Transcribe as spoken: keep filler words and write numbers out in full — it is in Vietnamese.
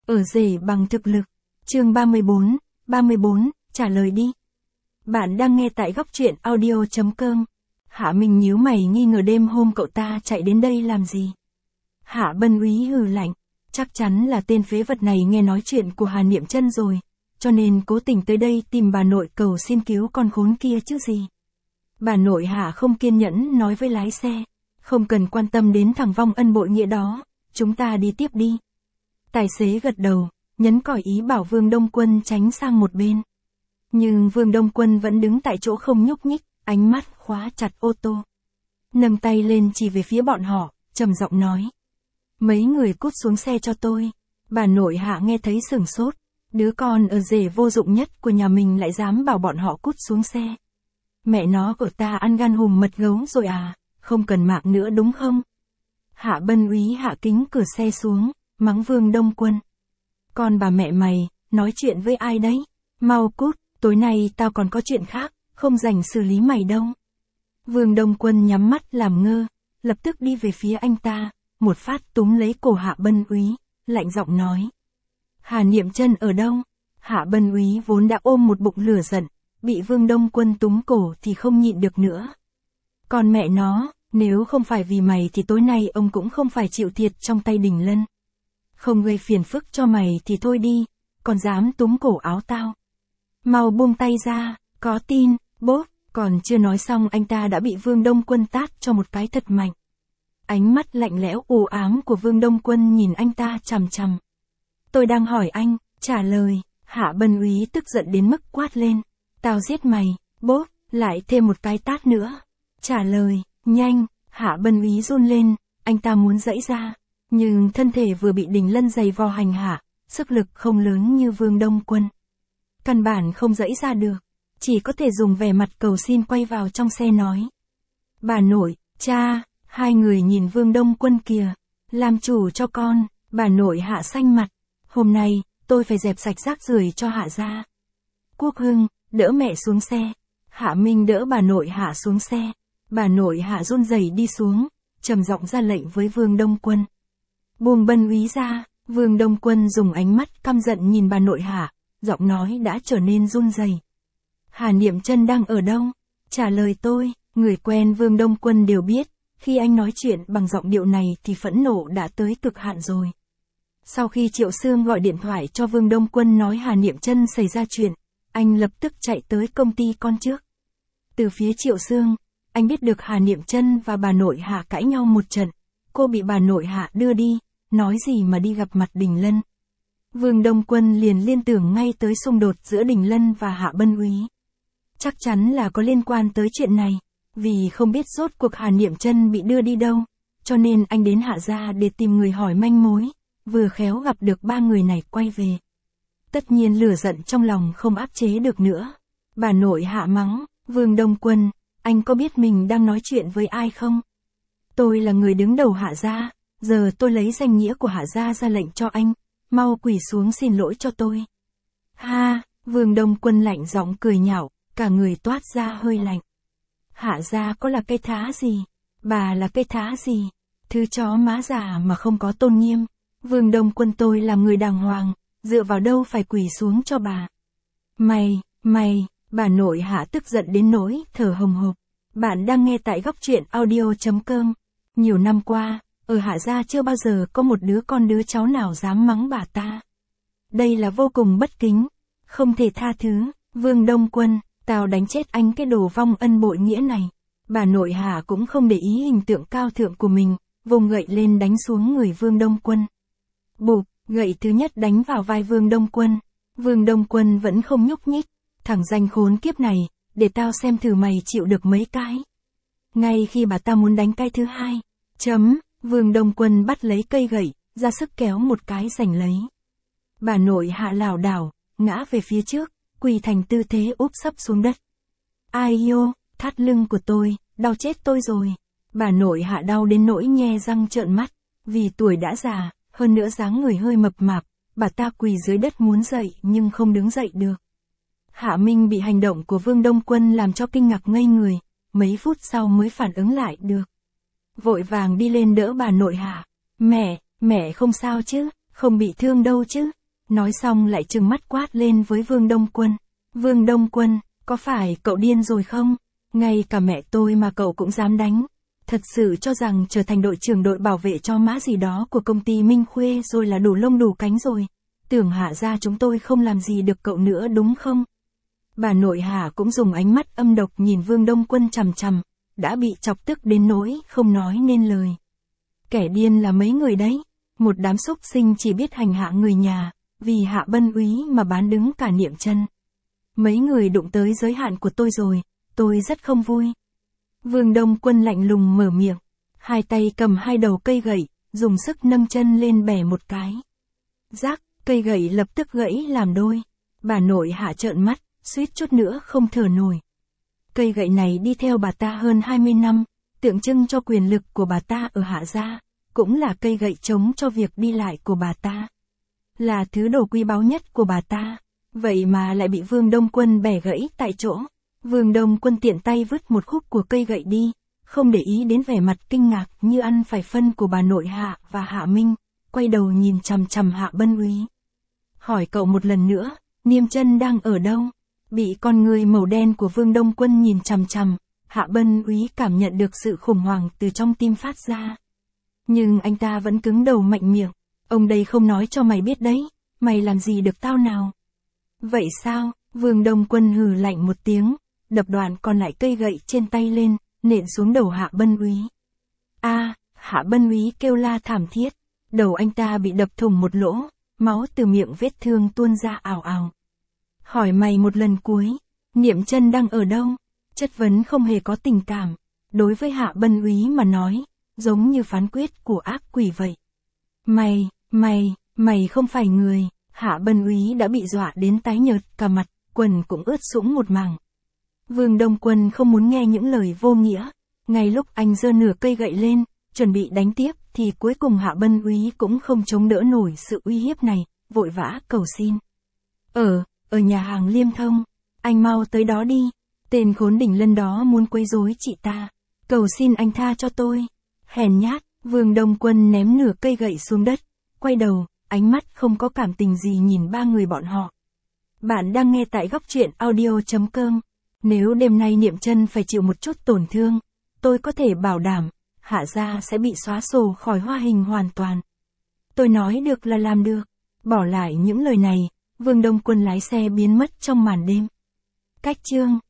Ở rể bằng thực lực. Chương ba mươi bốn, ba mươi bốn, trả lời đi. Bạn đang nghe tại góc truyện audio chấm com. Hạ Minh nhíu mày nghi ngờ đêm hôm cậu ta chạy đến đây làm gì. Hạ Bân Úy hừ lạnh, chắc chắn là tên phế vật này nghe nói chuyện của Hà Niệm Chân rồi, cho nên cố tình tới đây tìm bà nội cầu xin cứu con khốn kia chứ gì. Bà nội Hạ không kiên nhẫn nói với lái xe, không cần quan tâm đến thằng vong ân bội nghĩa đó, chúng ta đi tiếp đi. Tài xế gật đầu, nhấn còi ý bảo Vương Đông Quân tránh sang một bên. Nhưng Vương Đông Quân vẫn đứng tại chỗ không nhúc nhích, ánh mắt khóa chặt ô tô. Nâng tay lên chỉ về phía bọn họ, trầm giọng nói. Mấy người cút xuống xe cho tôi. Bà nội Hạ nghe thấy sửng sốt, đứa con ở rể vô dụng nhất của nhà mình lại dám bảo bọn họ cút xuống xe. Mẹ nó của ta ăn gan hùm mật gấu rồi à, không cần mạng nữa đúng không? Hạ Bân Úy hạ kính cửa xe xuống, mắng Vương Đông Quân. Con bà mẹ mày, nói chuyện với ai đấy? Mau cút, tối nay tao còn có chuyện khác, không rảnh xử lý mày đâu. Vương Đông Quân nhắm mắt làm ngơ, lập tức đi về phía anh ta, một phát túm lấy cổ Hạ Bân Úy, lạnh giọng nói. Hà Niệm Chân ở đâu? Hạ Bân Úy vốn đã ôm một bụng lửa giận, bị Vương Đông Quân túm cổ thì không nhịn được nữa. Còn mẹ nó, nếu không phải vì mày thì tối nay ông cũng không phải chịu thiệt trong tay Đình Lân. Không gây phiền phức cho mày thì thôi đi, còn dám túm cổ áo tao. Mau buông tay ra, có tin, bốp, còn chưa nói xong anh ta đã bị Vương Đông Quân tát cho một cái thật mạnh. Ánh mắt lạnh lẽo u ám của Vương Đông Quân nhìn anh ta chằm chằm. Tôi đang hỏi anh, trả lời. Hạ Bân Úy tức giận đến mức quát lên. Tao giết mày, bốp, lại thêm một cái tát nữa. Trả lời, nhanh. Hạ Bân Úy run lên, anh ta muốn giãy ra, nhưng thân thể vừa bị Đình Lân giày vò hành hạ, sức lực không lớn như Vương Đông Quân. Căn bản không giãy ra được, chỉ có thể dùng vẻ mặt cầu xin quay vào trong xe nói. Bà nội, cha, hai người nhìn Vương Đông Quân kìa, làm chủ cho con. Bà nội Hạ xanh mặt, hôm nay, tôi phải dẹp sạch rác rưởi cho Hạ gia. Quốc Hưng, đỡ mẹ xuống xe. Hạ Minh đỡ bà nội Hạ xuống xe. Bà nội Hạ run rẩy đi xuống, trầm giọng ra lệnh với Vương Đông Quân. Buông Bân Úy ra. Vương Đông Quân dùng ánh mắt căm giận nhìn bà nội Hạ, giọng nói đã trở nên run rẩy. Hà Niệm Chân đang ở đâu? Trả lời tôi. Người quen Vương Đông Quân đều biết, khi anh nói chuyện bằng giọng điệu này thì phẫn nộ đã tới cực hạn rồi. Sau khi Triệu Sương gọi điện thoại cho Vương Đông Quân nói Hà Niệm Chân xảy ra chuyện, anh lập tức chạy tới công ty con trước. Từ phía Triệu Sương, anh biết được Hà Niệm Chân và bà nội Hạ cãi nhau một trận, cô bị bà nội Hạ đưa đi, nói gì mà đi gặp mặt Đình Lân. Vương Đông Quân liền liên tưởng ngay tới xung đột giữa Đình Lân và Hạ Bân Úy. Chắc chắn là có liên quan tới chuyện này, vì không biết rốt cuộc Hà Niệm Chân bị đưa đi đâu, cho nên anh đến Hạ gia để tìm người hỏi manh mối, vừa khéo gặp được ba người này quay về. Tất nhiên lửa giận trong lòng không áp chế được nữa. Bà nội Hạ mắng, Vương Đông Quân, anh có biết mình đang nói chuyện với ai không? Tôi là người đứng đầu Hạ gia, giờ tôi lấy danh nghĩa của Hạ gia ra lệnh cho anh, mau quỳ xuống xin lỗi cho tôi. Ha, Vương Đông Quân lạnh giọng cười nhạo, cả người toát ra hơi lạnh. Hạ gia có là cây thá gì? Bà là cây thá gì? Thứ chó má già mà không có tôn nghiêm. Vương Đông Quân tôi làm người đàng hoàng, dựa vào đâu phải quỳ xuống cho bà. Mày, mày, bà nội Hạ tức giận đến nỗi thở hồng hộc. Bạn đang nghe tại góc truyện audio chấm com. Nhiều năm qua, ở Hạ gia chưa bao giờ có một đứa con đứa cháu nào dám mắng bà ta. Đây là vô cùng bất kính, không thể tha thứ. Vương Đông Quân, tao đánh chết anh cái đồ vong ân bội nghĩa này. Bà nội Hạ cũng không để ý hình tượng cao thượng của mình, vùng gậy lên đánh xuống người Vương Đông Quân. Bụp, gậy thứ nhất đánh vào vai Vương Đông Quân. Vương Đông Quân vẫn không nhúc nhích. Thằng danh khốn kiếp này, để tao xem thử mày chịu được mấy cái. Ngay khi bà ta muốn đánh cái thứ hai, chấm, Vương Đông Quân bắt lấy cây gậy, ra sức kéo một cái giành lấy. Bà nội Hạ lảo đảo, ngã về phía trước, quỳ thành tư thế úp sấp xuống đất. Ai yo, thắt lưng của tôi, đau chết tôi rồi. Bà nội Hạ đau đến nỗi nhe răng trợn mắt, vì tuổi đã già, hơn nữa dáng người hơi mập mạp, bà ta quỳ dưới đất muốn dậy nhưng không đứng dậy được. Hạ Minh bị hành động của Vương Đông Quân làm cho kinh ngạc ngây người, mấy phút sau mới phản ứng lại được. Vội vàng đi lên đỡ bà nội Hạ. Mẹ, mẹ không sao chứ, không bị thương đâu chứ. Nói xong lại trừng mắt quát lên với Vương Đông Quân. Vương Đông Quân, có phải cậu điên rồi không? Ngay cả mẹ tôi mà cậu cũng dám đánh. Thật sự cho rằng trở thành đội trưởng đội bảo vệ cho mã gì đó của công ty Minh Khuê rồi là đủ lông đủ cánh rồi. Tưởng Hạ gia chúng tôi không làm gì được cậu nữa đúng không? Bà nội Hạ cũng dùng ánh mắt âm độc nhìn Vương Đông Quân chằm chằm, đã bị chọc tức đến nỗi không nói nên lời. Kẻ điên là mấy người đấy, một đám súc sinh chỉ biết hành hạ người nhà, vì Hạ Bân Úy mà bán đứng cả Niệm Chân. Mấy người đụng tới giới hạn của tôi rồi, tôi rất không vui. Vương Đông Quân lạnh lùng mở miệng, hai tay cầm hai đầu cây gậy, dùng sức nâng chân lên bẻ một cái. Rác, cây gậy lập tức gãy làm đôi. Bà nội Hạ trợn mắt, suýt chút nữa không thở nổi. Cây gậy này đi theo bà ta hơn hai mươi năm, tượng trưng cho quyền lực của bà ta ở Hạ gia, cũng là cây gậy chống cho việc đi lại của bà ta. Là thứ đồ quý báu nhất của bà ta, vậy mà lại bị Vương Đông Quân bẻ gãy tại chỗ. Vương Đông Quân tiện tay vứt một khúc của cây gậy đi, không để ý đến vẻ mặt kinh ngạc như ăn phải phân của bà nội Hạ và Hạ Minh, quay đầu nhìn chằm chằm Hạ Bân Úy. Hỏi cậu một lần nữa, Niêm Chân đang ở đâu? Bị con người màu đen của Vương Đông Quân nhìn chằm chằm, Hạ Bân Úy cảm nhận được sự khủng hoảng từ trong tim phát ra. Nhưng anh ta vẫn cứng đầu mạnh miệng, ông đây không nói cho mày biết đấy, mày làm gì được tao nào? Vậy sao? Vương Đông Quân hừ lạnh một tiếng, đập đoạn còn lại cây gậy trên tay lên, nện xuống đầu Hạ Bân Úy. A, Hạ Bân Úy kêu la thảm thiết, đầu anh ta bị đập thủng một lỗ, máu từ miệng vết thương tuôn ra ào ào. Hỏi mày một lần cuối, Niệm Chân đang ở đâu? Chất vấn không hề có tình cảm, đối với Hạ Bân Úy mà nói, giống như phán quyết của ác quỷ vậy. Mày, mày, mày không phải người. Hạ Bân Úy đã bị dọa đến tái nhợt cả mặt, quần cũng ướt sũng một mảng. Vương Đông Quân không muốn nghe những lời vô nghĩa, ngay lúc anh giơ nửa cây gậy lên, chuẩn bị đánh tiếp, thì cuối cùng Hạ Bân Úy cũng không chống đỡ nổi sự uy hiếp này, vội vã cầu xin. Ở, ở nhà hàng Liêm Thông, anh mau tới đó đi, tên khốn đỉnh lân đó muốn quấy rối chị ta, cầu xin anh tha cho tôi. Hèn nhát, Vương Đông Quân ném nửa cây gậy xuống đất, quay đầu, ánh mắt không có cảm tình gì nhìn ba người bọn họ. Bạn đang nghe tại góc truyện audio chấm com. Nếu đêm nay Niệm Chân phải chịu một chút tổn thương, tôi có thể bảo đảm, Hạ gia sẽ bị xóa sổ khỏi Hoa Hình hoàn toàn. Tôi nói được là làm được. Bỏ lại những lời này, Vương Đông Quân lái xe biến mất trong màn đêm. Cách chương